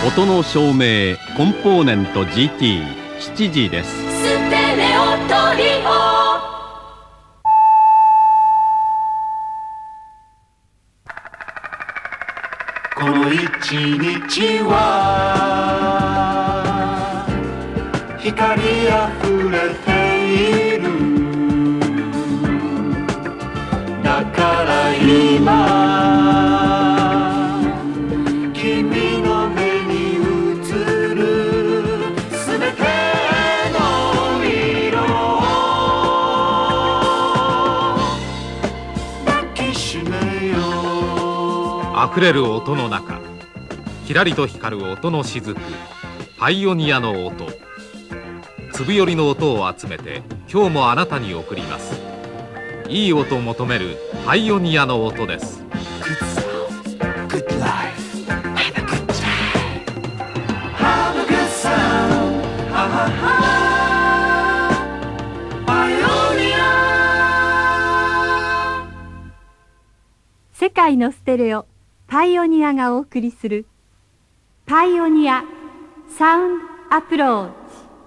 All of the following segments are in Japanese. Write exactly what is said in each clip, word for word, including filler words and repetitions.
音の照明コンポーネント ジーティーしちじです。 ステレオトリオ。 この一日は光あふれている。だから今君の目に映るすべての色を抱きしめよう。 あふれる音の中、きらりと光る音の雫、パイオニアの音。粒よりの音を集めて今日もあなたに送ります。いい音求めるパイオニアの音です。 Good sound, good life, have a good time, have a good sound, ha ha ha, パイオニア。 世界のステレオパイオニアがお送りするパイオニアサウンドアプローチ。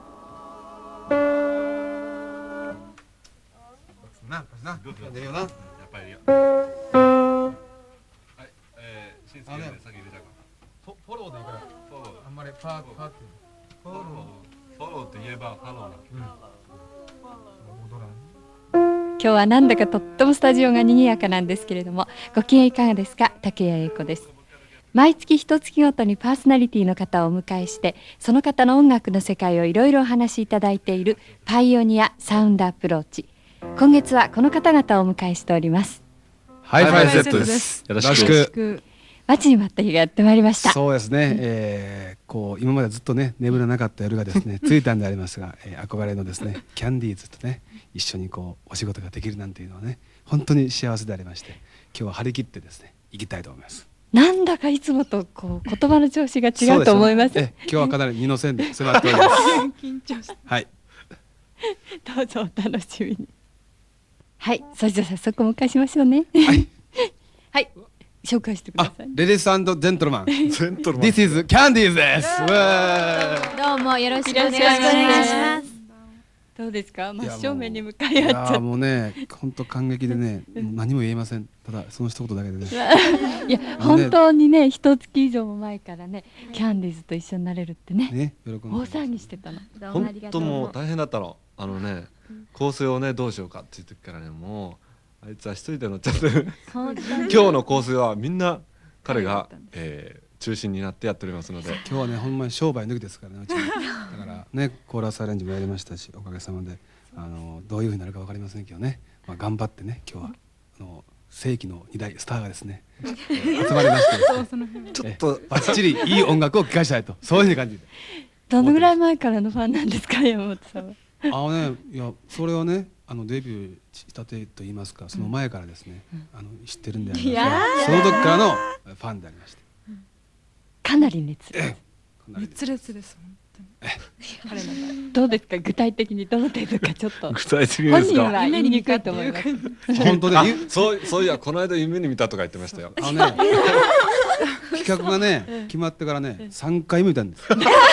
な、な、出るよな。やっぱり。はい、えー、しんすけで先入れちゃうか。フォローでいいから。フォロー。あんまりパーパーって。フォロー。フォローって言えばフォローな。うん。 今日はなんだかとってもスタジオが賑やかなんですけれども、ご機嫌いかがですか。竹谷英子です。毎月一月ごとにパーソナリティの方をお迎えして、その方の音楽の世界をいろいろお話しいただいているパイオニアサウンドアプローチ。今月はこの方々をお迎えしております。 ハイファイセットです。よろしく。 待ちに待った日がやってまいりました。 そうですね、えー、こう今までずっとね眠らなかった夜がですねついたんでありますが、えー、憧れのですねキャンディーズとね一緒にこうお仕事ができるなんていうのはね本当に幸せでありまして、今日は張り切ってですね行きたいと思います。 なんだかいつもとこう言葉の調子が違うと思います。 え今日はかなり二の線で迫っております緊張して、 はい、 どうぞお楽しみに。はい、それじゃあ早速お迎えしましょうね。はい、はい、紹介してください。 レディース&ジェントルマン、 ジェントルマン。 This is キャンディーズです。 どうもよろしくお願いします。 どうですか、真正面に向かい合っちゃって。 いやもうね本当感激でね何も言えません。ただその一言だけでねいや本当にね一月以上も前からねキャンディーズと一緒になれるってねね喜んで大騒ぎしてたの。 本当もう大変だったの。あのね構成をねどうしようかっていう時からね、もうあいつは一人で乗っちゃって今日の構成はみんな彼が、えー、中心になってやっておりますので、 今日はねほんまに商売抜きですからねうちだからねコーラスアレンジもやりましたし、おかげさまであのどういう風になるか分かりませんけどね、まあ、頑張ってね今日はあの世紀の二大スターがですね集まりましてちょっとバッチリいい音楽を聴かしたいと、そういう風に感じで。 どのぐらい前からのファンなんですか山本さんは。 あのねいやそれはねあのデビューしたてと言いますかその前からですね、うん、あの知ってるんでありますが、その時からのファンでありまして、 うん、かなり熱烈。 熱烈です本当に。 どうですか具体的にどの程度かちょっと具体的にですか。 本人は言いにくいと思います。 本当ねそうそういやこの間夢に見たとか言ってましたよ。 あのね企画がね決まってからねさんかい見たんです。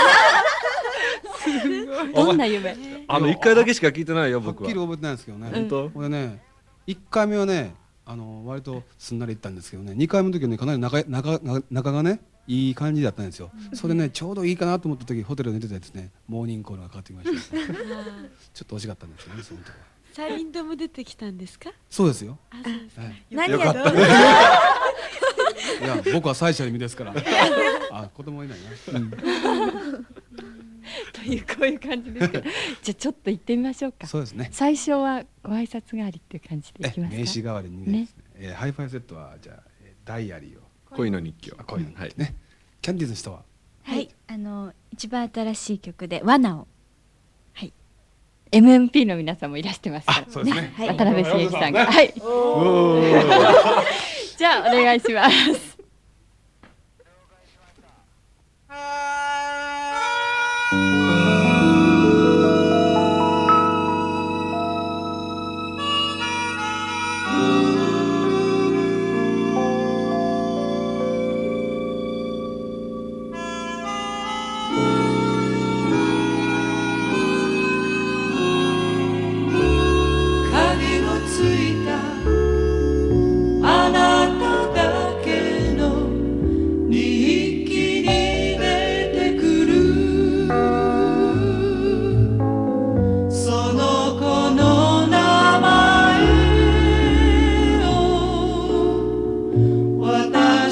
どんな夢。 あのいっかいだけしか聞いてないよ僕は。 はっきり覚えてないんですけどね。 本当。 俺ねいっかいめはねあの割とすんなりいったんですけどね、にかいめの時はねかなり仲仲仲がねいい感じだったんですよ。それねちょうどいいかなと思った時ホテルで寝てたやつねモーニングコールがかかってきました。ちょっと惜しかったんですよねその時は。 サインドも出てきたんですか。 そうですよ。 あ、そうですか。 はい、 何がどう。 いや僕は最初の意味ですから。あ子供いないな。うんというこういう感じですけどじゃあちょっと行ってみましょうか。 そうですね。 最初はご挨拶代わりっていう感じでいきますか。 名刺代わりにね、えー、ハイファイセットはじゃあダイアリーを恋の日記を恋の日記、はい、ね。キャンディーズの人ははい、あの一番新しい曲で罠を、はい、 エムエムピー の皆さんもいらしてますからね。 そうですね、 はい、渡辺茂之さんが、はい、じゃあお願いします。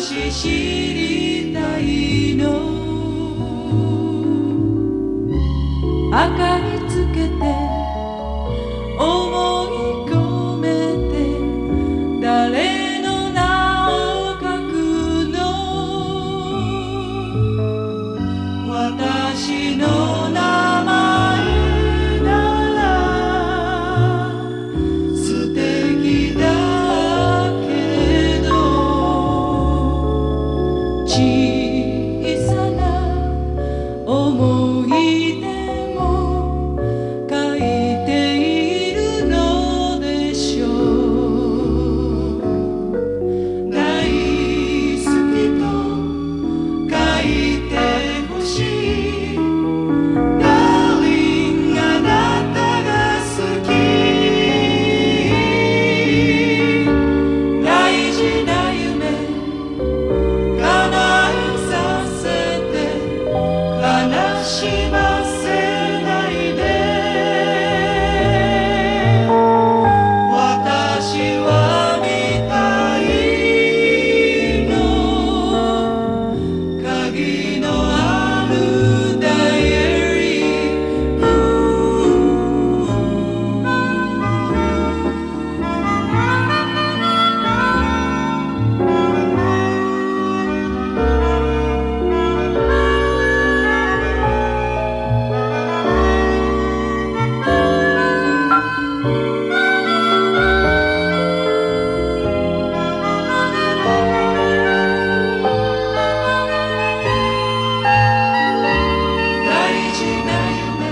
私知りたいの明かりつけて思い込めて誰の名を書くの私の名前なら素敵だけど小さな思い出も書いているのでしょう大好きと書いてほしい Darling あなたが好き大事な夢叶えさせて悲しませないで私は見たいの鍵のあるダイアリ大事な夢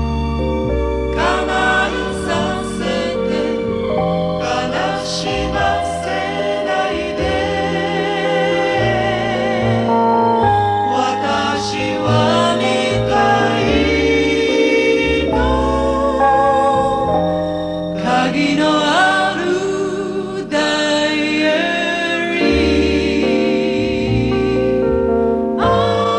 叶えさせて悲しませないで私は見たいの鍵のあるダイアリーあ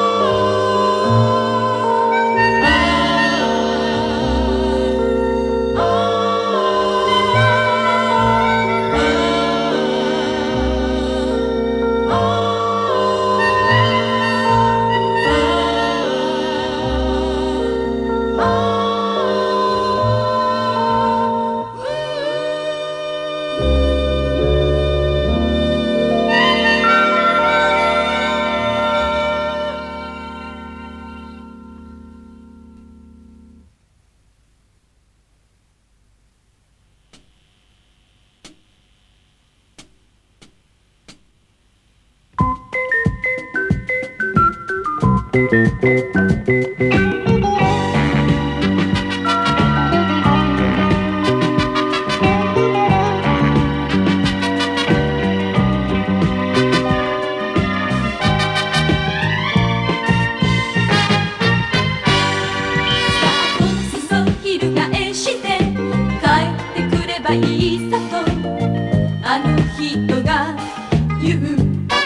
翻して帰ってくればいいさとあの人が言う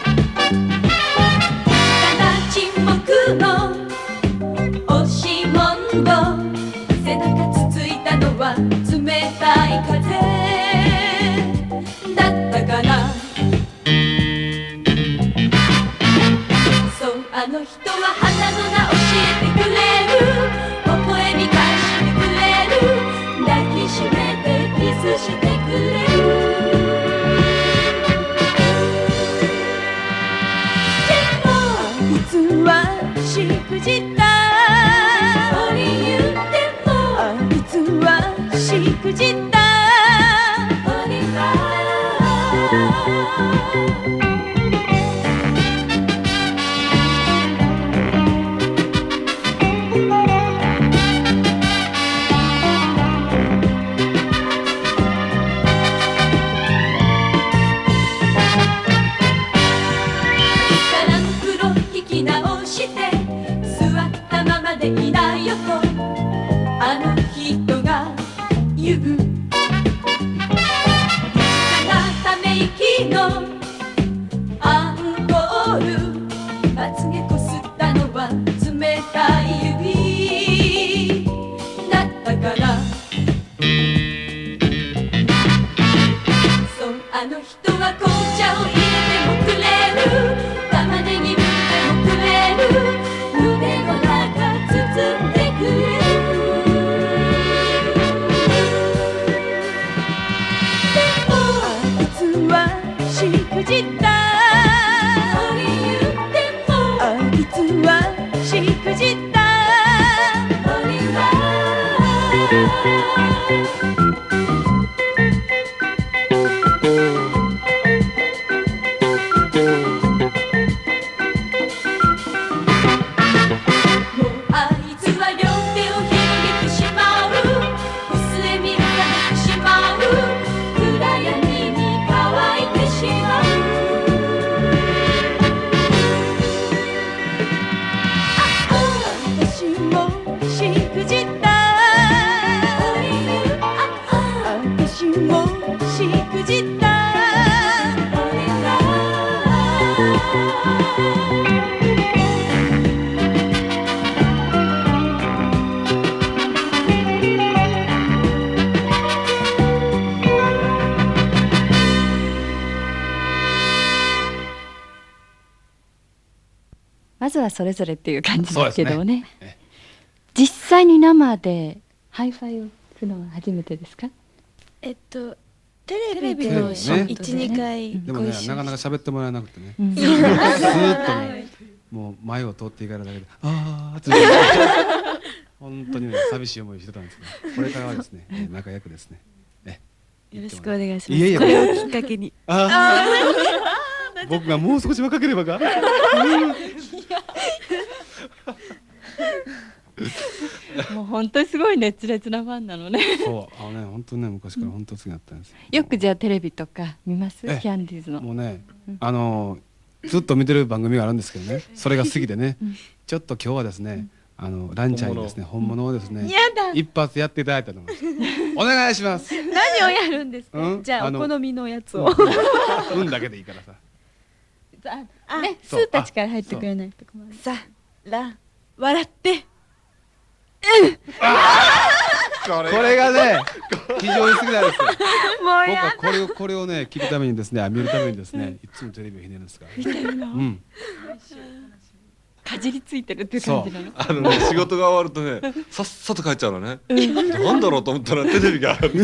沈黙の押し問答背中つついたのは冷たい風だったかなそうあの人は花の名教えてくれる微笑み返してくれる抱きしめてキスしてくれるしくじった折言ってもいつはしくじった折は空の黒引き直してでいないよとあの人が言うため息のアンコールまつげこすったのは冷たい指だったからそうあの人は紅茶を入れてもくれるまずはそれぞれっていう感じですけどもね。 そうですね実際に生でハイファイをするのは初めてですか？ えっとテレビテレでビね一二回でもねご一緒なかなか喋ってもらえなくてね、 うんスーッとねもう前を通っていかれるだけでああって本当にね寂しい思いしてたんですけど、これからはですねえー仲良くですねえよろしくお願いします。 いえいえこれをきっかけに。 ああ僕がもう少し若ければかもう本当にすごい熱烈なファンなのね。 そうあのね本当にね昔から本当好きだったんですよ。 よくじゃあテレビとか見ます？キえャンディーズの。 もうねあのずっと見てる番組があるんですけどね、それが好きでねちょっと今日はですねあのランちゃんにですね本物をですねやだ。 一発やっていただいたのがお願いします。 何をやるんですか。 うんじゃああのお好みのやつを。 運だけでいいからさ。 あね、スそうーたちから入ってくれないと困る。 さら笑って。 これこれがね非常に好きなんですよ。 もう僕やはこれをこれをね聞くためにですね見るためにですねいつもテレビをひねるんですから。うん。 かじりついてるっていう感じなの。 あのね仕事が終わるとねさっさと帰っちゃうのね。なんだろうと思ったらテレビがある。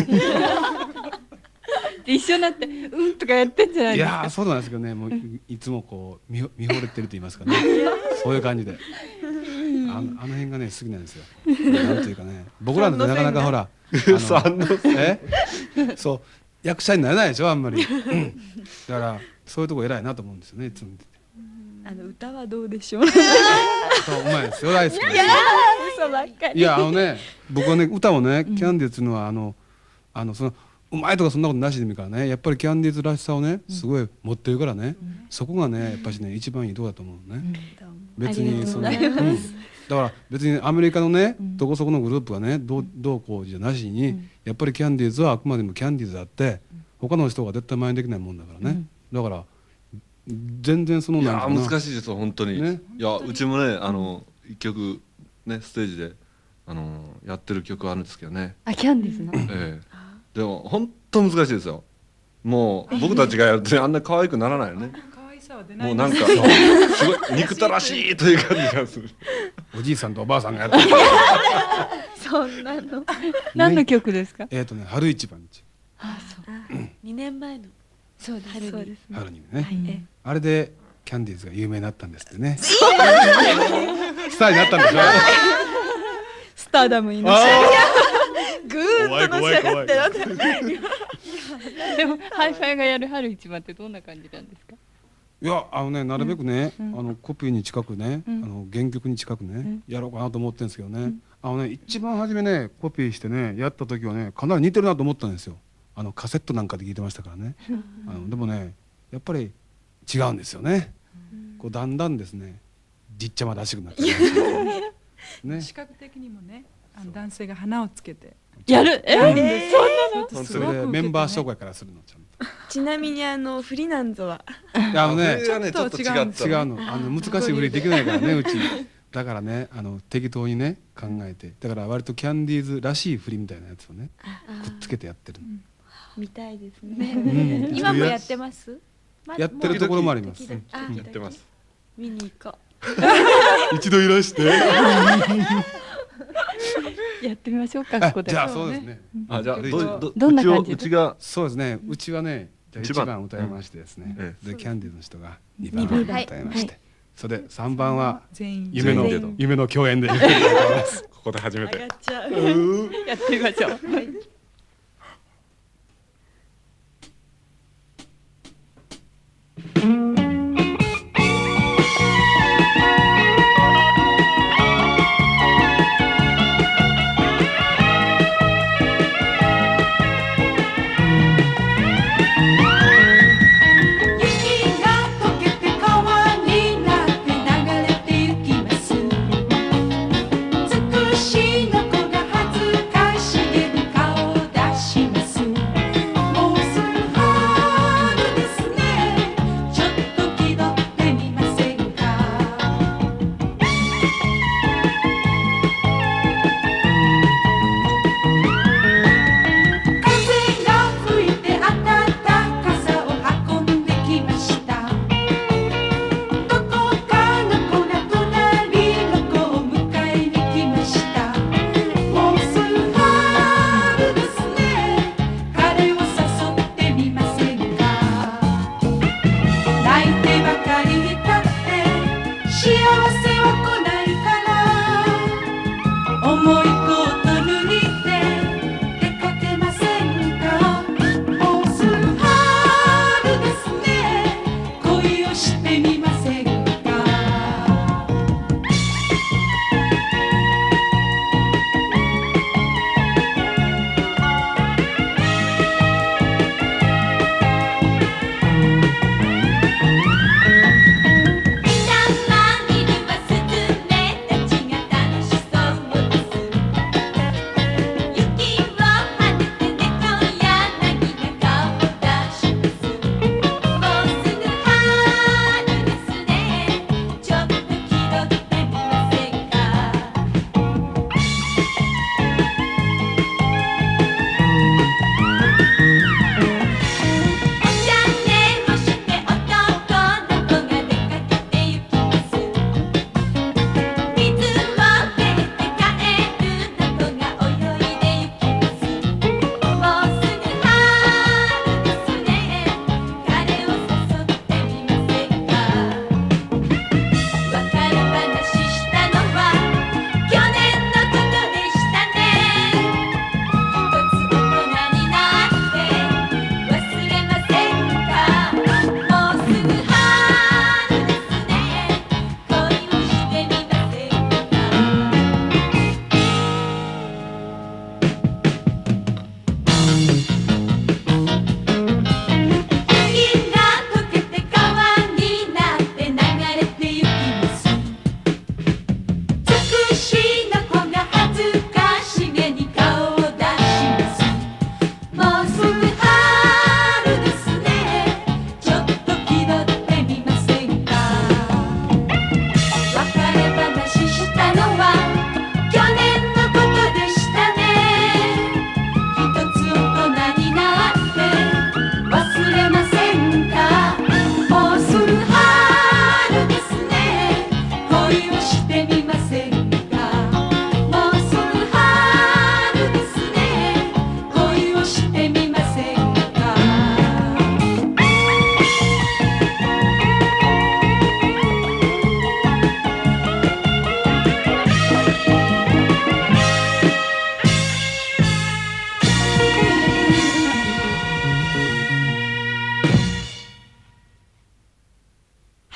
で一緒になってうんとかやってんじゃないいですか。 やーそうなんですけどねもういいつもこう見ほ見惚れてると言いますかねそういう感じであのあの辺がね好きなんですよ。なんというかね僕らのなかなかほらあの三のえそう役者になれないでしょあんまり。うんだからそういうとこ偉いなと思うんですよねいつも見てて。 あの歌はどうでしょう。 そううまいですよ大好きです。 嘘ばっかり。 いやあのね僕はね歌をねキャンディーズっていうのはあのあのそのうまいとかそんなことなしでもいいからねやっぱりキャンディーズらしさをねすごい持ってるからね、そこがねやっぱしね一番いいとこだと思うね、別にその、うん、だから別にアメリカのね、どこそこのグループがねどうどうこうじゃなしに、やっぱりキャンディーズはあくまでもキャンディーズであって他の人が絶対真似できないもんだからね、だから全然そのいやなんかな難しいですよ本当に。 ねいやうちもねあの一曲ねステージであのやってる曲あるんですけどね。 あ、キャンディーズの。 ええ。でも本当難しいですよ。もう僕たちがやるとねあんな可愛くならないよね。 可愛さは出ない。 もうなんかすごい憎たらしいという感じがする。 おじいさんとおばあさんがやってるそんなの。 何の曲ですか？ えっとね春一番地あ、そう。 二年前の。そうです。春に。 春にね、 えあれでキャンディーズが有名になったんですってねスターになったんでしょスターダムにのし上げ。ぐーっとのし上がってる。 でもハイファイがやる春一番ってどんな感じなんですか？ いやあのねなるべくね、 うんあのコピーに近くね、 うんあの原曲に近くね、 んやろうかなと思ってるんですけどね、あのね一番初めねコピーしてねやった時はねかなり似てるなと思ったんですよ。あのカセットなんかで聞いてましたからね、あのでもねやっぱり違うんですよね、こうだんだんですねじっちゃまらしくなってきましたね。 視覚的にもね、あの男性が花をつけてやる。え、 そそれでメンバー紹介からするのちゃんと。 ちなみにあのフリナンゾは。 いやあのねそれがねちょっと違った。 違うのあの難しい振りできないからねうちだからねあの適当にね考えてだから割とキャンディーズらしい振りみたいなやつをねくっつけてやってるの、 見たいですね。 うん今もやってます？まやってるところもあります。 時々あやってます。 見に行こ一度いらして。 やってみましょうか、ここで。 じゃあそうですね。 あじゃあどどどんな感じうちをうちがそうですね。うちはね、じゃあ一番一番歌いましてですねえ。 でキャンディーズの人が二番歌いまして、それで三番は全員夢の全員夢の共演で歌います。 ここで初めう。上てがっちゃう。 やってみましょう。 雪が溶けて川になって流れてゆきますつくしの子が恥ずかしげに顔を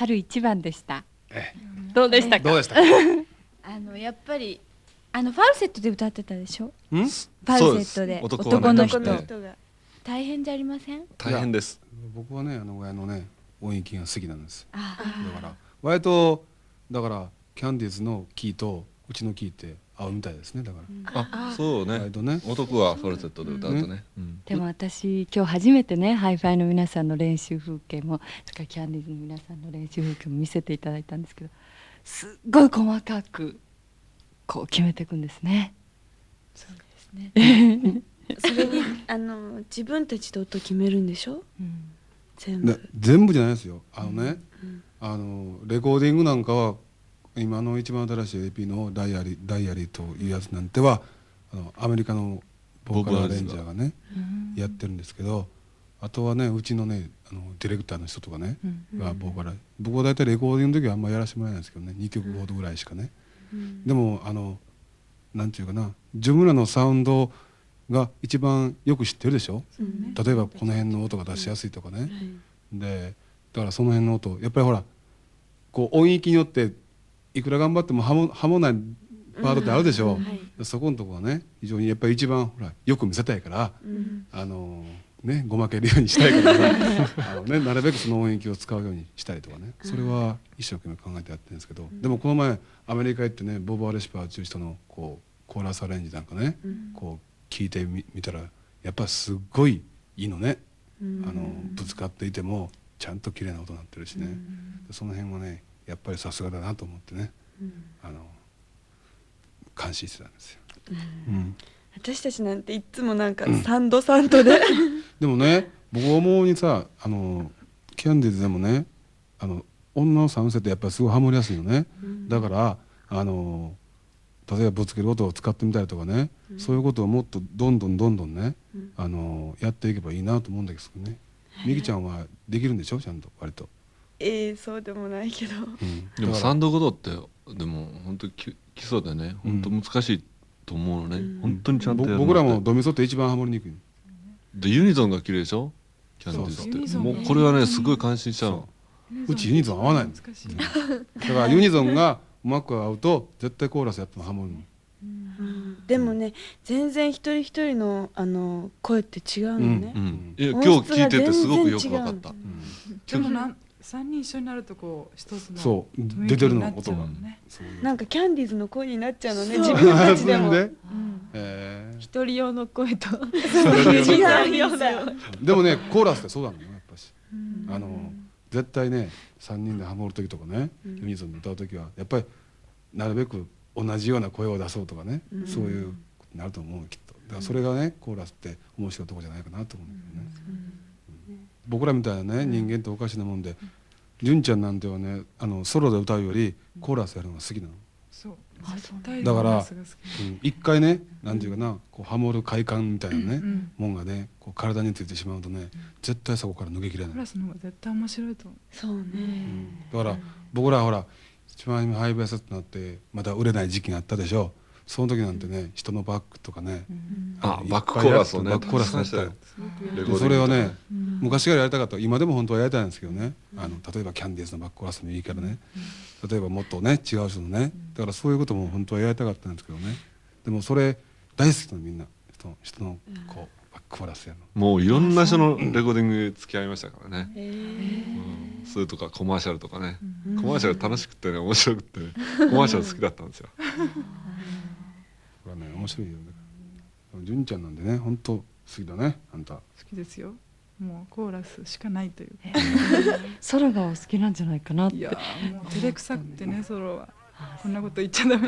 る一番でした。 えどうでしたか。 どうでしたか。 あのやっぱりあのファルセットで歌ってたでしょ。 ん？ ファルセットで男はね男の人男のが大変じゃありません？ 大変です。 僕はねあの親のね音域が好きなんです。 あだから割とだからキャンディーズのキーとうちのキーって合うみたいですね。だからあ、そうね割。とね。 男はファルセットで歌うとね。うんでも私今日初めてねハイファイの皆さんの練習風景もそれからキャンディーズの皆さんの練習風景も見せていただいたんですけど、すっごい細かくこう決めていくんですね。 そうですね。それにあの自分たちで音決めるんでしょ。 うん全で部。 全部じゃないですよ。あのね、 うんあのレコーディングなんかは今の一番新しい エーピー のダイアリーダイアリーというやつなんてはあのアメリカのボーカルアレンジャーがねやってるんですけど、あとはねうちのねあのディレクターの人とかね、がボーカル、僕は大体レコーディングの時はあんまりやらせてもらえないんですけどね、にきょくほどぐらいしかね、でもあのなんていうかな、自分らのサウンドが一番よく知ってるでしょ、例えばこの辺の音が出しやすいとかね、でだからその辺の音やっぱりほらこう音域によっていくら頑張ってもハモハモないパートってあるでしょ、そこのとこはね非常にやっぱり一番ほらよく見せたいから、あのねごまけるようにしたいからさあの、ね、なるべくその音域を使うようにしたりとかね、それは一生懸命考えてやってるんですけど、でもこの前アメリカ行ってねボブ・アレシパーという人のこうコーラスアレンジなんかね、こう聞いてみ見たらやっぱすっごいいいのね、あのぶつかっていてもちゃんと綺麗な音になってるしね、その辺はねやっぱりさすがだなと思ってね、あの感心してたんですよ。うん私たちなんていつもなんかサンドサンドで、 でもね僕思うにさあのキャンディーズでもねあの女のサウンドセットやっぱりすごいハモりやすいよね、だからあの例えばぶつける音を使ってみたりとかね、そういうことをもっとどんどんどんどんね、あのやっていけばいいなと思うんですけどね。みきちゃんはできるんでしょちゃんと割と。 ええそうでもないけど、 でもサンドごとってでも本当に基礎でね本当難しいと思うのね、本当にちゃんとやるのって。 僕らもドミソって一番ハモりにくい。 でユニゾンが綺麗でしょキャンディーズって。 そうそうもうこれはねすごい感心しちゃうの。 うちユニゾン合わないの。 難しい。 だからユニゾンがうまく合うと絶対コーラスやってもハモるの。 でもね全然一人一人のあの声って違うのね、 うんいや今日聞いててすごくよく分かった。 でもなん三人一緒になるとこう一つのそう雰囲出てる気になっちゃの音がうのね。 なんかキャンディーズの声になっちゃうのね自分たちでも。 でえー一人用の声と人二人用のでもねコーラスってそうなのよやっぱし、あの絶対ねさんにんでハモる時とかね、ユニゾンで歌う時はやっぱりなるべく同じような声を出そうとかね、そういうことになると思うきっと。だからそれがねコーラスって面白いところじゃないかなと思うんだよね、うん僕らみたいなね人間っておかしなもんで、純ちゃんなんてはねあのソロで歌うよりコーラスやるのが好きなの。 そう。絶対だからコーラスが好きうん一回ねなんていうかなこうハモる快感みたいなね、 んもんがねこう体についてしまうとね絶対そこから抜けきれない。 コーラスの方が絶対面白いと思う。 そうね、 だから僕らほら一番今ハイベースってなってまた売れない時期があったでしょ。その時なんてね人のバックとかね、 あバックコーラスをねバックコーラスやったよ。でレコーディングそれはね、昔からやりたかった、今でも本当はやりたいんですけどね、あの例えばキャンディーズのバックコーラスもいいからね、例えばもっとね違う人のね、だからそういうことも本当はやりたかったんですけどね、でもそれ大好きなのみんな人の人のこうバックコーラスやるの。 もういろんな人のレコーディング付き合いましたからね、うん、それとかコマーシャルとかね、コマーシャル楽しくてね面白くてねコマーシャル好きだったんですよ。 これはね面白いよね。純ちゃんなんでね本当好きだねあんた。 好きですよ。もうコーラスしかないという。 ソロがお好きなんじゃないかなって。 いやもう照れくさくてねソロは。こんなこと言っちゃダメ。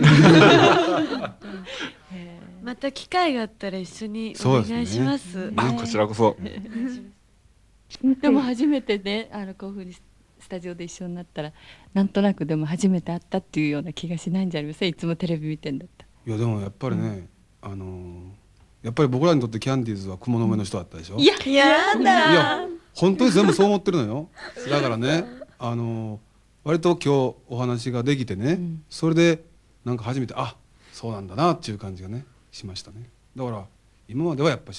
また機会があったら一緒にお願いします。 あこちらこそ。 でも初めてねあのこういうふうにスタジオで一緒になったらなんとなくでも初めて会ったっていうような気がしないんじゃありません？いつもテレビ見てんだったら。 いやでもやっぱりね、あのーやっぱり僕らにとってキャンディーズは雲の上の人だったでしょ。 いややだいや本当に全部そう思ってるのよ。だからねあのー割と今日お話ができてね、それでなんか初めてあそうなんだなっていう感じがねしましたね。だから今まではやっぱしこう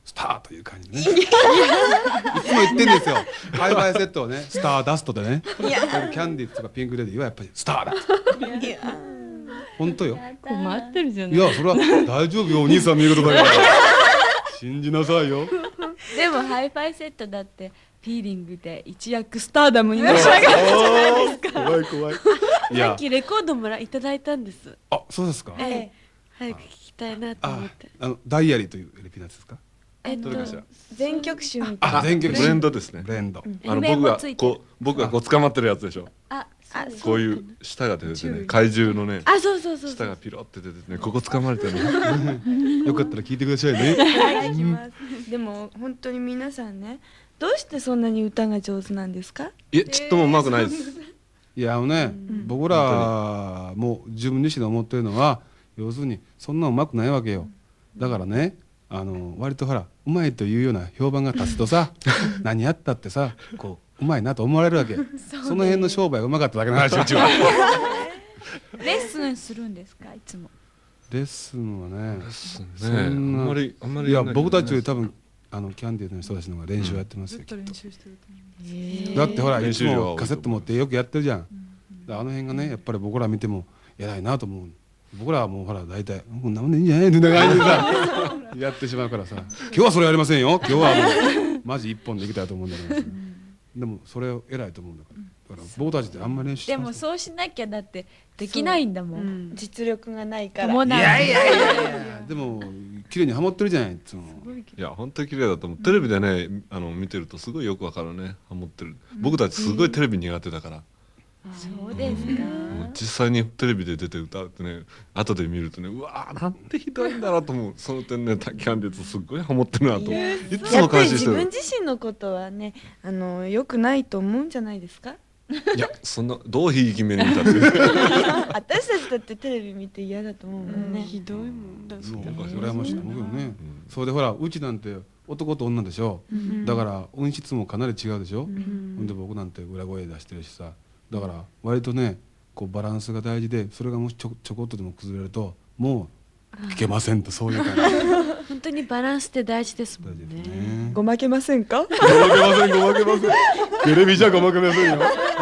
スターという感じでねいつも言ってんですよ。ハイファイセットをねスターダストでねキャンディーズとかピンクレディーはやっぱりスターだ本当よ。 困ってるじゃない。 いやそれは大丈夫よお兄さん見事だから信じなさいよ。 でもハイファイセットだってフィーリングで一躍スターダムにのし上がるじゃないですか。 怖い怖い。いさっきレコードもらいただいたんです。 あそうですか。 ええ、早く聞きたいなと思って。 あのダイアリーというエルピーなんですか。 えっとどれかしら全曲集みたいな。 あ全曲ブレンドですね。 ブレンド。 あの僕がこう僕がこう捕まってるやつでしょ。 あこういう舌が出ててね怪獣のねあそうそうそう舌がピロって出ててねここ掴まれてねよかったら聞いてくださいね。 はい聞きます。でも本当に皆さんねどうしてそんなに歌が上手なんですか。 いえちっともうまくないです。 いやあのね、僕らも自分自身で思ってるのは要するにそんなうまくないわけよ。だからねあの割とほらうまいというような評判が立つとさ何やったってさこううまいなと思われるわけ。その辺の商売がうまかっただけの話うちは。 レッスンするんですかいつも。 レッスンはねそんなあんまりあんまりいや僕たちより多分あのキャンディーズの人たちの方が練習やってますよ、 ずっと練習してると思う。 だってほらいつ練習量はもカセット持ってよくやってるじゃん、あの辺がねやっぱり僕ら見ても偉いなと思う。僕らはもうほら大体こんなもんでいいんじゃないの長いでさやってしまうからさ今日はそれやりませんよ今日はもうマジ一本でいきたいと思うんだけどでもそれを偉いと思うんだからだから僕たちってあんまり練習してでもますそうしなきゃだってできないんだもん。実力がないから。 いやいやいやいやでも綺麗にハモってるじゃないいつも。 いや本当に綺麗だと思う。テレビでねあの見てるとすごいよくわかるねハモってる。僕たちすごいテレビ苦手だから。 そうですか。 実際にテレビで出て歌うってね後で見るとねうわーなんてひどいんだなと思う。その点ねキャンディーズすっごいハモってるなと思う。いつもやっぱり自感心してる。 分自身のことはねあの良くないと思うんじゃないですか。 いやそんなどうひいき目に歌ってる。 私たちだってテレビ見て嫌だと思うもんね。ひどいもんだ。 そう羨ましいと思うよね。それでほらうちなんて男と女でしょ。だから音質もかなり違うでしょ。ほんで僕なんて裏声出してるしさ。だから割とねこうバランスが大事でそれがもしちょちょこっとでも崩れるともう聞けませんとそういう感じ。 本当にバランスって大事ですもんね。 ねごまけませんか。 ごまけませんごまけません。テレビじゃごまけませんよ。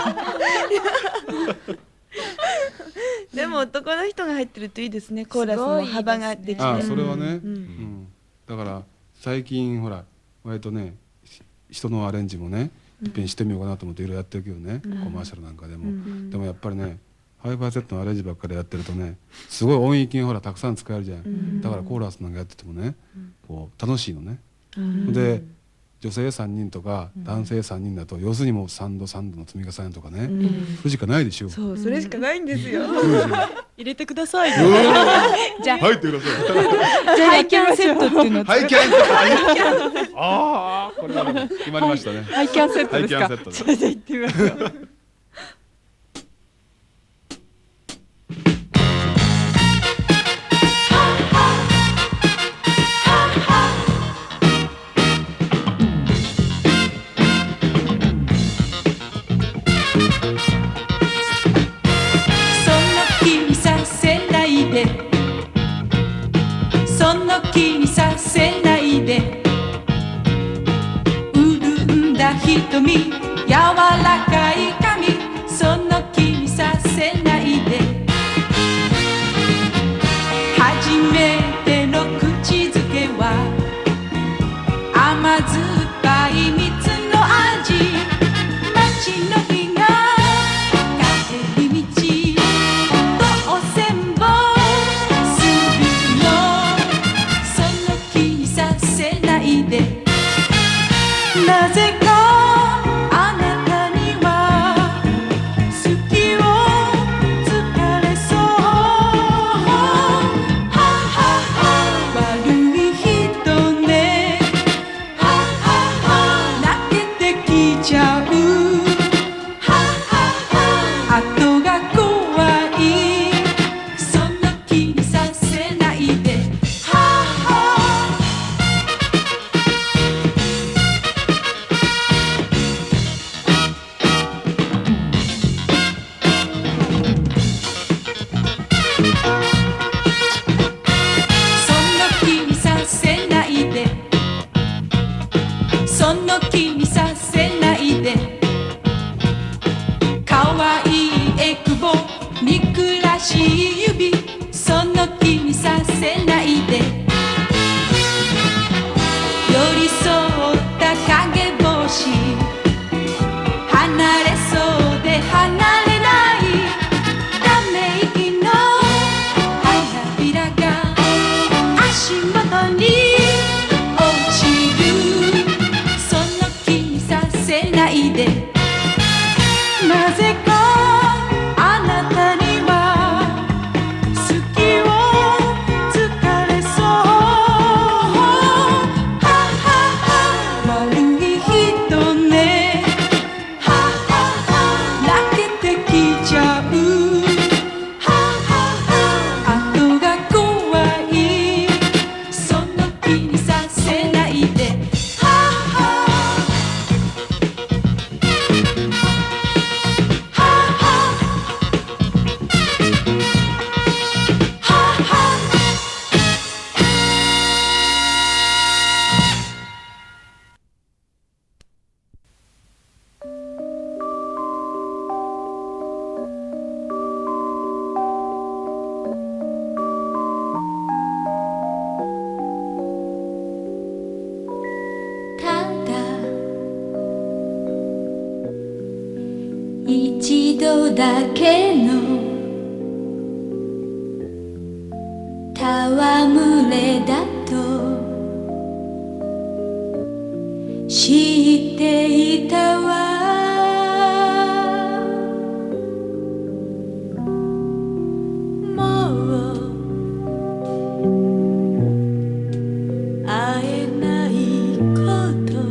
でも男の人が入ってるといいですね。コーラスの幅ができて。 ああそれはね、 ううんん、だから最近ほら割とね人のアレンジもねいっぺんしてみようかなと思っていろいろやってるけどね、コマーシャルなんかでも、でもやっぱりねハイファイセットのアレンジばっかりやってるとねすごい音域がほらたくさん使えるじゃん、だからコーラスなんかやっててもねこう楽しいのね、で女性さんにんとか男性さんにんだと要するにもうさんどさんどの積み重ねとかね、それしかないでしょ。 そうそれしかないんですよ。入れてください。 じゃあ入ってください。 ハイキャンセットっていうの。 ハイキャンセット。ああこれはね決まりましたね。 ハイキャンセットですか。 ハイキャンセットで。 じゃあ行ってみましょう。 その気にさせないで潤んだ瞳柔らかい髪その気にさせないで初めての口づけは甘酸っぱい蜜の味街の日が帰り道とおせんぼするのその気にさせないでなぜかあなたには好きを疲れそうははは悪い人ねははは泣けてきちゃうははは後が怖いその気にさせないでははその気にさせないで度だけの戯れだと知っていたわ。もう会えないこと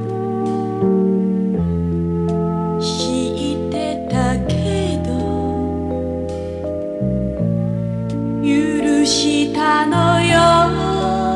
知ってたけど許したのよ。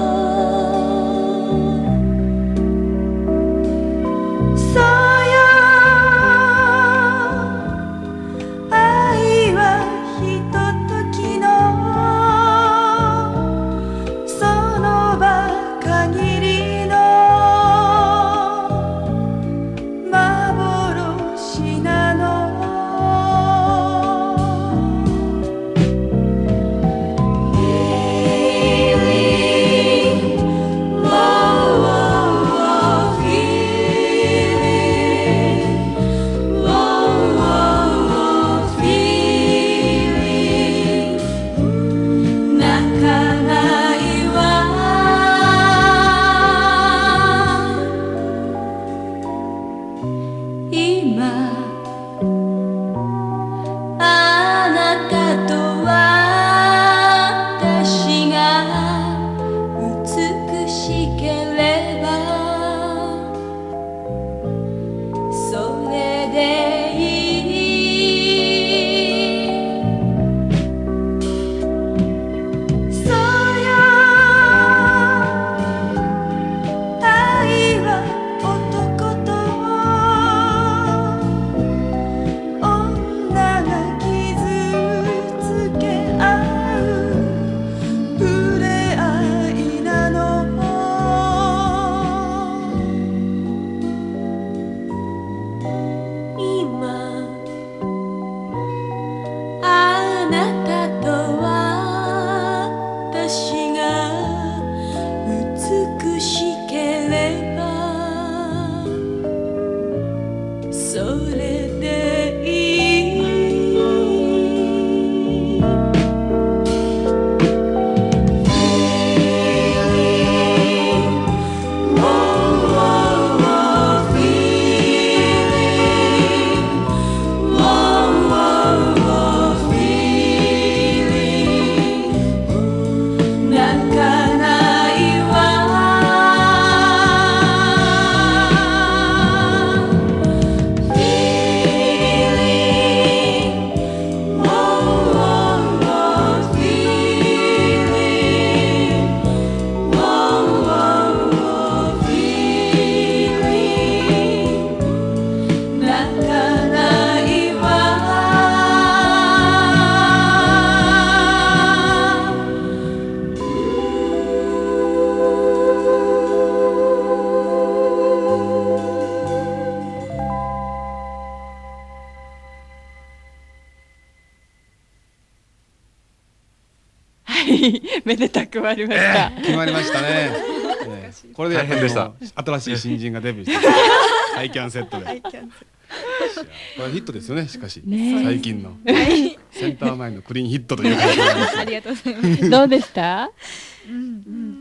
めでたく終わりました、 えー、決まりましたね、ね、これでやっぱり新しい新人がデビューしてハイキャンセットでこれヒットですよね。しかし、ね、最近のセンター前のクリーンヒットという感じですありがとうございますどうでした、 うんうん、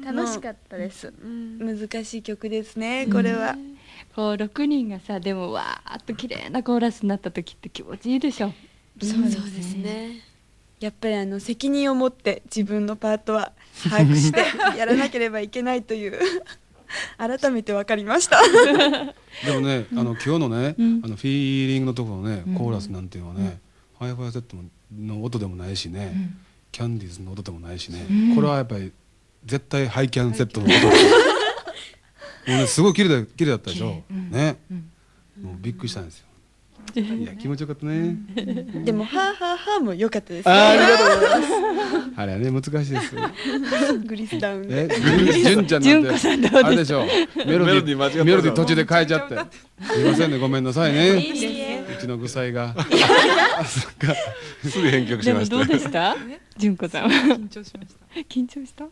楽しかったです、うん、難しい曲ですねこれは、うん、 こうろくにんがさでもわーっと綺麗なコーラスになった時って気持ちいいでしょ。 そうですね。やっぱりあの責任を持って自分のパートは把握してやらなければいけないという改めて分かりましたでもね、あの今日のね、うん、あのフィーリングのところのね、うん、コーラスなんていうのはね、うん、ハイファイセットの音でもないしね、うん、キャンディーズの音でもないしね、うん、これはやっぱり絶対ハイキャンセットの音もう、ね、すごい綺麗だ、綺麗だったでしょ、うん、ね、うん、もうびっくりしたんですよ。いや気持ちよかったねでもハーハーハーも良かったです、 ね、あ, ありがとうございますあれはね難しいですグリスダウンで純ちゃんなんてあれでしょメロディーメロディー途中で変えちゃってすいませんねごめんなさいねうちの具材がすぐ編曲しました。 でもどうでした純子さんは緊張しました緊張した、うん、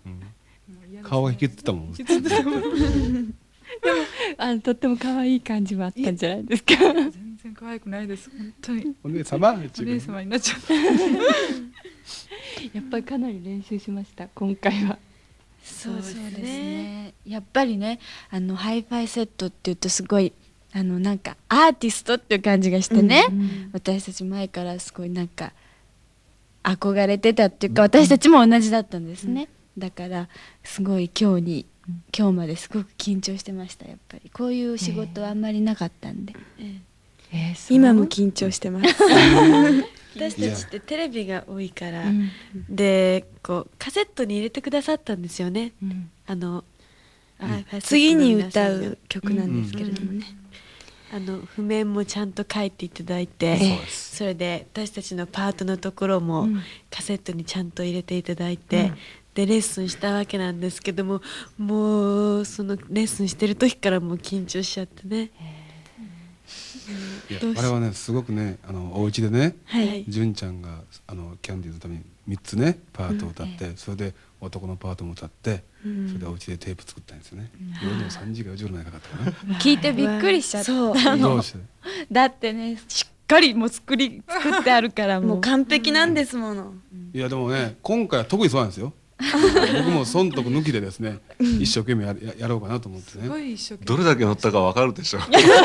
顔が引きつってたもんでもあのとっても可愛い感じもあったんじゃないですか。 全然可愛くないです。本当にお姉様お姉様になっちゃった。 やっぱりかなり練習しました今回は。 そうですね。やっぱりね、あのハイファイセットっていうとすごいあのなんかアーティストっていう感じがしてね、 うんうん私たち前からすごいなんか憧れてたっていうか、私たちも同じだったんですね。だからすごい今日に今日まですごく緊張してました。やっぱりこういう仕事はあんまりなかったんで、 えーそう今も緊張してます。私たちってテレビが多いから、 うんでこうカセットに入れてくださったんですよね。 うんあの、 うん次に歌う曲なんですけれどもね、あの譜面もちゃんと書いていただいて、 そうですそれで私たちのパートのところもうんカセットにちゃんと入れていただいて、 うんでレッスンしたわけなんですけども、もうそのレッスンしてる時からもう緊張しちゃってね。 いやどうしあれはねすごくねあのお家でねはい純ちゃんがあのキャンディーズのためにみっつねパートを歌って、それで男のパートも歌って、 うんそれでお家でテープ作ったんですよね、夜のさんじかよじぐらいかかったかな聞いてびっくりしちゃった。そうどうしてだってねしっかりもう作り作ってあるからもう完璧なんですもの。 いやでもね今回は特にそうなんですよ僕も損得抜きでですね一生懸命やややろうかなと思ってすごねい一生懸どれだけ乗ったかわかるでしょ。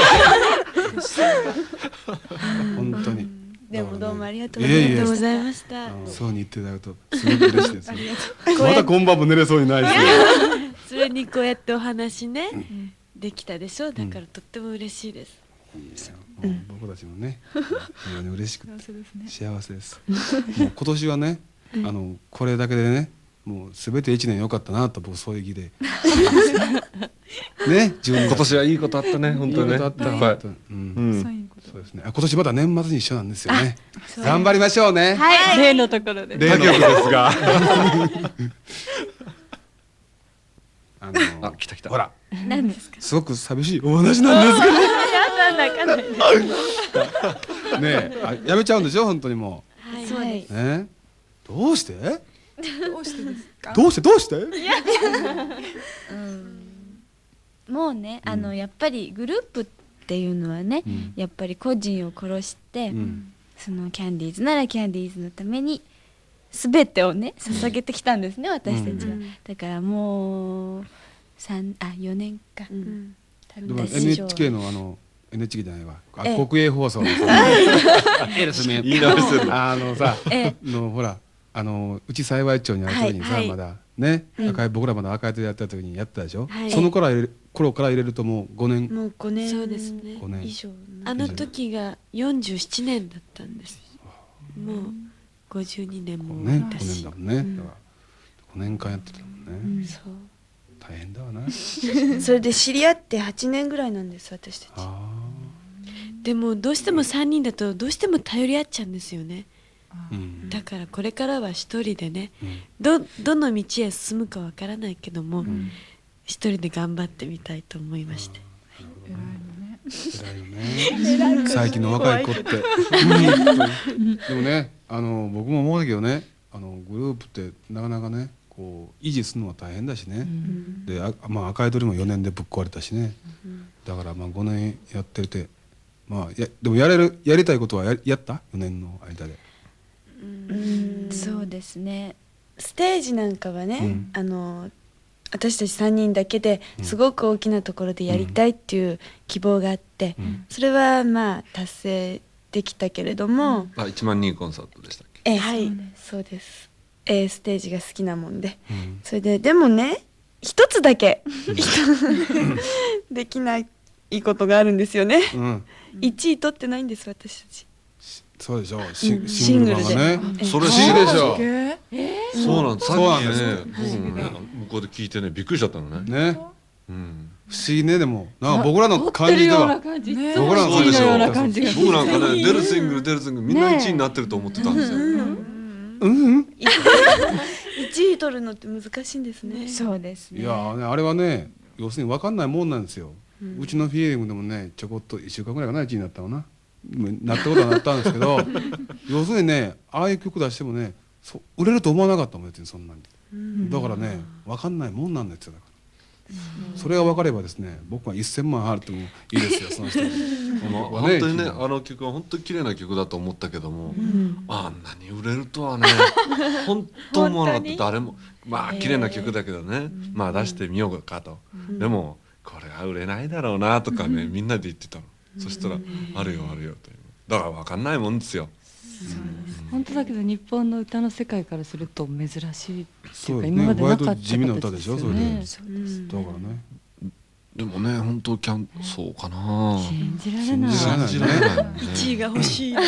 本当にでもどうもありがとういえいえございました。 あのそうに言っていただくとすごく嬉しいですよまた今晩も寝れそうにないですよそれにこうやってお話ね、できたでしょ。だからとっても嬉しいです。 もう僕たちもね非常に嬉しくて幸せですね。 幸せですもう今年はねあのこれだけでねもうすべて一年良かったなと僕そういう気でねじゅうに今年はいいことあったね本当にね。 いいことあったはい本当にうんうんそういうこと。 そうですねあ今年まだ年末に一緒なんですよね頑張りましょうねはい。 例のところで。 例の他局ですが。 あのあ来た来た。 ほら何ですか。 すごく寂しいお話なんですけどやだ泣かないで。 ねえあやめちゃうんでしょ本当にもはい。そうです。 うねどうしてどうしてですか。 どうしてどうしてもうね、あのやっぱりグループっていうのはね、 うんやっぱり個人を殺して、 うんそのキャンディーズならキャンディーズのために全てをね捧げてきたんですね、私たちは。だからもう三あよねんか。 でも エヌエイチケー のあの エヌエイチケー じゃないわあええ国営放送のさええですね言い直してる。 あのさえのほらあのうち幸町にある時にさ、 はいはいまだね、 うん赤い僕らまだ赤い手でやった時にやったでしょ、 はいその頃入れる頃から入れるともうごねんもうごねんそうですねごねん以上。あの時がよんじゅうななねんだったんです。もうごじゅうにねんもごねんだしごねんだもんね、だからごねんかんやってたもんね、 そう。 大変だわなそれで知り合ってはちねんぐらいなんです私たち。 あでもどうしてもさんにんだとどうしても頼り合っちゃうんですよね。 ー、うんだからこれからは一人でね、 うんどどの道へ進むかわからないけども、 ん一人で頑張ってみたいと思いまして。 偉いのね。 偉いよね最近の若い子ってうんでもねあの僕も思うけどねあのグループってなかなかねこう維持するのは大変だしね、であ、まあ、赤い鳥もよねんでぶっ壊れたしね、だからまあごねんやっててまあやでもやれるやりたいことはややったよねんの間でそうですね。ステージなんかはね、 うんあの私たちさんにんだけですごく大きなところでやりたいっていう希望があって、 うんそれはまあ達成できたけれども、 あいちまんにんコンサートでしたっけ。 ええはいそうです。えーステージが好きなもんで、 うんそれででもね一つだけできないことがあるんですよね。 うんいちい取ってないんです私たち。 そうでしょシうんシングル版がねええそれ不思議でしょえそうなんです。さっそうなんですきね僕もね向こうで聞いてねびっくりしちゃったのね。 ねうん。 不思議ねでもなんか僕らの撮っ感てるようじではな感じ。 ね僕らのそうでしょような感じが。 僕なんかね出るシングル出るシングルみんないちいになってると思ってたんですよ。 うんうんいちい取るのって難しいんですね。 そうですね。 いやーねあれはね要するに分かんないもんなんですよ、うちのフィーリングでもねちょこっといっしゅうかんぐらいかないちになったのななったことはなったんですけど要するにねああいう曲出してもねそ売れると思わなかったもん別にそんなに、だからね分かんないもんなんですよだかそれが分かればですね、僕はせんまんあるともいいですよその人に。 もう僕はね本当にね、 聞いてあの曲は本当に綺麗な曲だと思ったけども、あんなに売れるとはね本当思わなかった。誰もまあ綺麗な曲だけどね、まあ出してみようかと、でもこれは売れないだろうなとかね、みんなで言ってたの。そしたらあるよあるよという、だから分かんないもんですよ。 本当だけど日本の歌の世界からすると珍しいっていうか、 そうです今まね、割とでなかった地味な歌でしょそれで。 ね。 だからね、 でもね本当キャンそうかな、 信じられない。 信じられないね。 いちいが欲しい。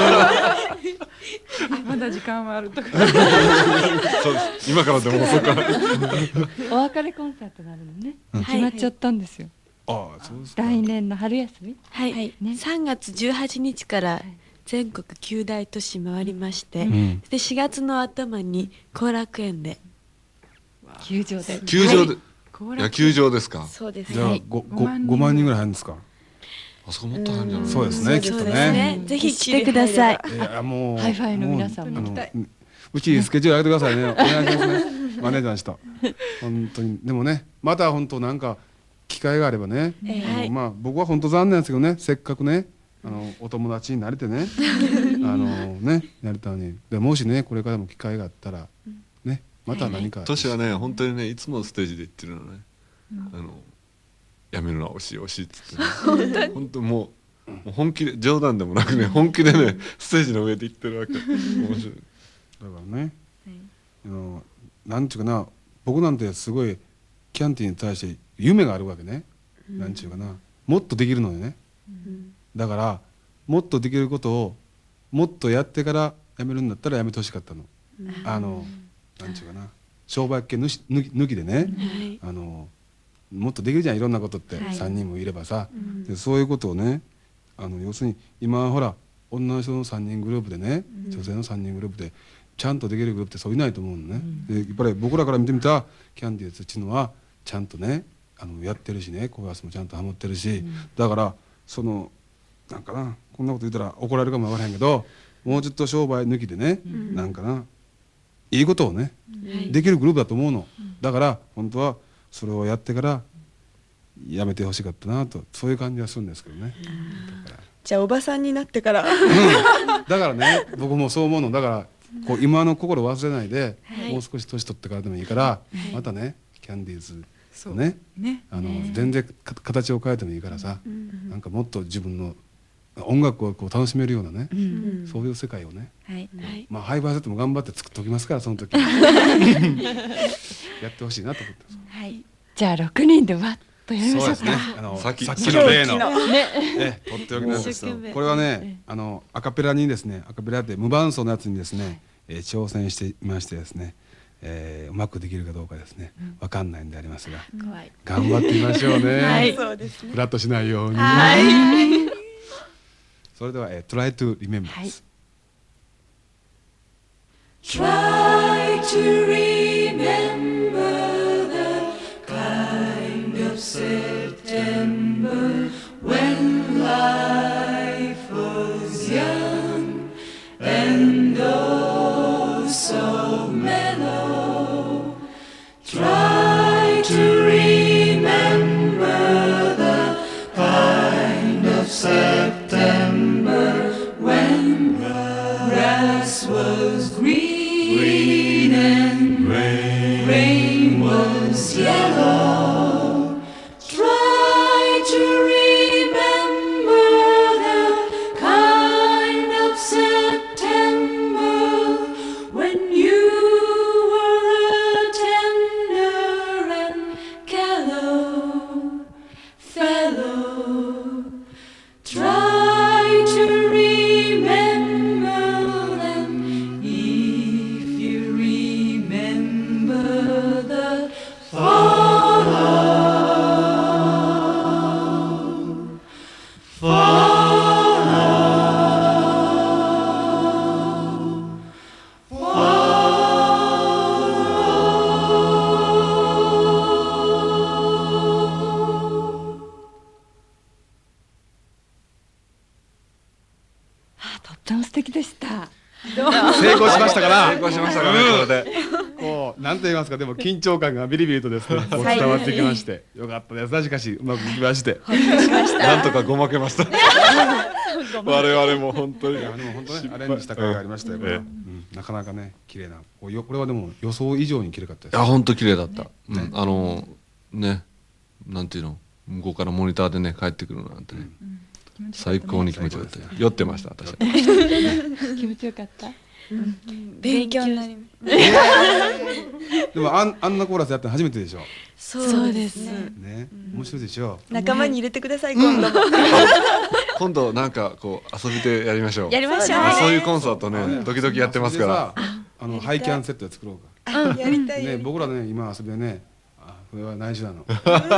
まだ時間はあるとか。 そうです今からでもそうか。 お別れコンサートがあるのね。 ん決まっちゃったんですよ。 ああそうですか。 来年の春休み。 はい、 ねさんがつじゅうはちにちから全国きゅう大都市回りまして、 んでしがつの頭に後楽園で。 球場で。 球場で、 後野球場ですか。 そうですじゃあね。 ごごごごまん人ぐらい入るんですか。 あそこもっと入るんじゃない。 そうですねきっとそうですね。 ね。ぜひ来てください。 いやもうハイファイの皆さんももうあのうちスケジュール上げてくださいね。お願いしますね。マネージャーの人。本当にでもね、また本当なんか機会があればね。 えあのはいまあ僕は本当残念ですけどね、せっかくね、あのお友達になれてね、あのねやれたのに、でもしねこれからも機会があったらね、また何か。 年はね本当にねいつもステージで言ってるのね、あのやめるのは惜しい惜しいっつってね、本当もうもう本気で冗談でもなくね本気でねステージの上で言ってるわけ。面白い。 だからね、あのなんちゅうかな、僕なんてすごいキャンティに対して夢があるわけね、なんちゅうかな、もっとできるのよね、だからもっとできることをもっとやってからやめるんだったらやめてほしかったの、あのなんちゅうかな、商売系抜し抜き抜きでね、 はい。 あのもっとできるじゃんいろんなことって、 はいさんにんもいればさ、でそういうことをね、あの要するに今ほら女の人のさんにんグループでね、女性のさんにんグループでちゃんとできるグループってそういないと思うのね、でやっぱり僕らから見てみたらキャンディーズっていうのはちゃんとねあのやってるしね、コーラスもちゃんとハモってるし、だからそのなんかな、こんなこと言ったら怒られるかもわからへんけど、もうちょっと商売抜きでね、なんかないいことをね、できるグループだと思うの、だから本当はそれをやってからやめてほしかったなと、そういう感じはするんですけどね、だからじゃあおばさんになってからだからね僕もそう思うの、だからこう今の心忘れないで、 はいもう少し年取ってからでもいいから、またねキャンディーズそうとね、 ね。 あの全然か形を変えてもいいからさ、なんかもっと自分の音楽をこう楽しめるようなね、そういう世界をね、 はい。はい。 まあハイバーセットも頑張って作っておきますから、その時やってほしいなと思ってます。 はい。 じゃあろくにんでわっとやりましょうか。 あのさっきさっきの例のね。 ね、とっておきなんですよ一生懸命これはね、あのアカペラにですね、アカペラって無伴奏のやつにですね、えー挑戦していましてですね、えーうまくできるかどうかですね、わかんないんでありますが、 怖い。 頑張ってみましょうね。 はいそうですねフラッとしないように。 はい。 それでは、えー、Try to remember はいです。 Try to remember the kind of September when life was young and oh so mellow. Try to remember the kind of September when grass was green and rain was yellow. Try to remember the kind of September when you were a tender and callow fellow. Try to remember them if you remember the fall. Fall. とっても素敵でした。 成功しましたから。 成功しましたからねこれで。 こもうなんと言いますか、でも緊張感がビリビリとですねこう伝わってきましてよかったです。しかしうまくいきましてなんとかごまけました我々も本当に。 いやでも本当ねアレンジした回がありましたよ、これは。うん、なかなかね綺麗なこうよこれはでも予想以上に綺麗かったです。 いや本当綺麗だった、うんあのねなんていうの向こうからモニターでね帰ってくるなんてね、最高に気持ちよかった。酔ってました私は。 気持ちよかった。 勉強になります。 でもあんあんなコーラスやったの初めてでしょ。 そうですね、面白いでしょ。 仲間に入れてください今度も。 今度なんかこう遊びでやりましょう。 やりましょう。 そういうコンサートね時々やってますから。 あのハイキャンセットで作ろうか。やりたい。 ね僕らね今遊びでね、あこれは内緒なの。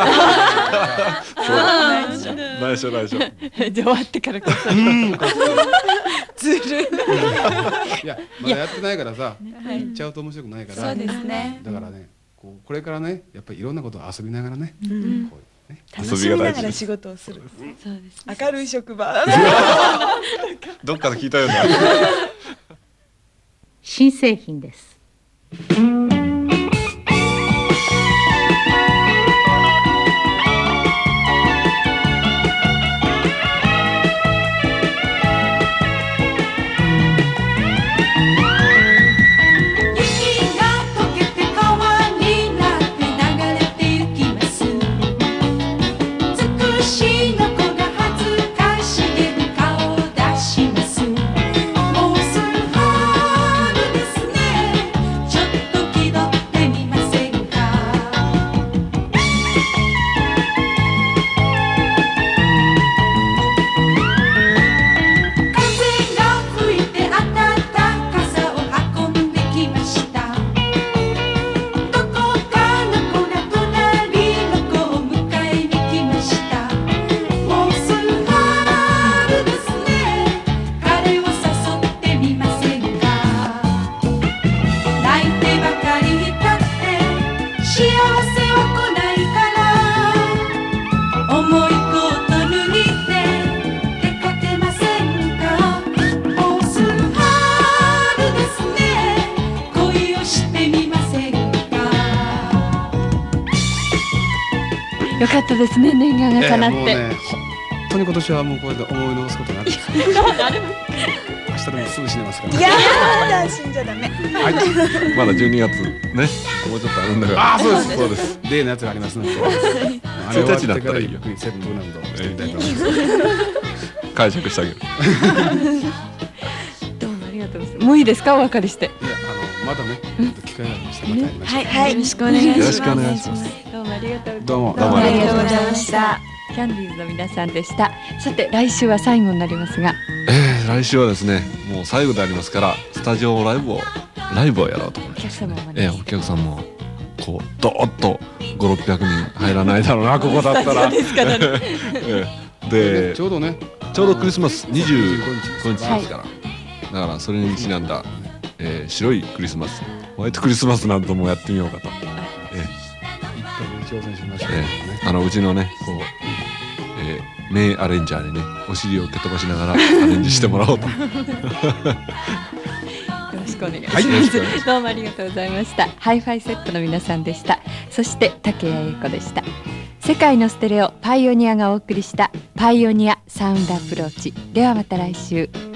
内緒内緒。 じゃあ終わってからこそ。 ずるい。 いやまだやってないからさ、言っちゃうと面白くないから。 そうですね。 だからねこうこれからねやっぱりいろんなことを遊びながらね。 楽しみながら仕事をする。 そうです。 明るい職場。 どっかで聞いたよね。 新製品です。 よかったですね、念願が叶って。 もうね、本当に今年はもうこれで思い残すことなく。明日でもすぐ死ねますから。 いやだ、死んじゃダメ。 まだじゅうにがつね、もうちょっとあるんだから。 あ、そうです。 そうです。 例のやつがありますので。あれ終わってからゆっくりセットなどしてみたいと思います。 解釈してあげる。 どうもありがとうございます。もういいですか、お別れして。 いや、あのまだね、機会がありました。またやりましょう。 はいはい、よろしくお願いします。 よろしくお願いします。 どうもありがとうございます。 どうもどうもありがとうございました。 キャンディーズの皆さんでした。さて来週は最後になりますが、 えー、来週はですね、もう最後でありますからスタジオライブをライブをやろうと思います。 お客様もね、 えー、お客さんもこうドーッとごろっぴゃくにん入らないだろうなここだったら。 ですからね。 えーでちょうどね、 ちょうどクリスマスにじゅうごにちですから、だからそれにちなんだ、えー、白いクリスマス、ホワイトクリスマスなんともやってみようかと。えー一回挑戦しましょうえね。 ー、あのうちのねこう、えー、名アレンジャーにねお尻を蹴飛ばしながらアレンジしてもらおうと。 よろしくお願いします。 はいよろしくお願いしますどうもありがとうございました。ハイファイセットの皆さんでした。そして竹谷英子でした。世界のステレオパイオニアがお送りしたパイオニアサウンドアプローチ。ではまた来週。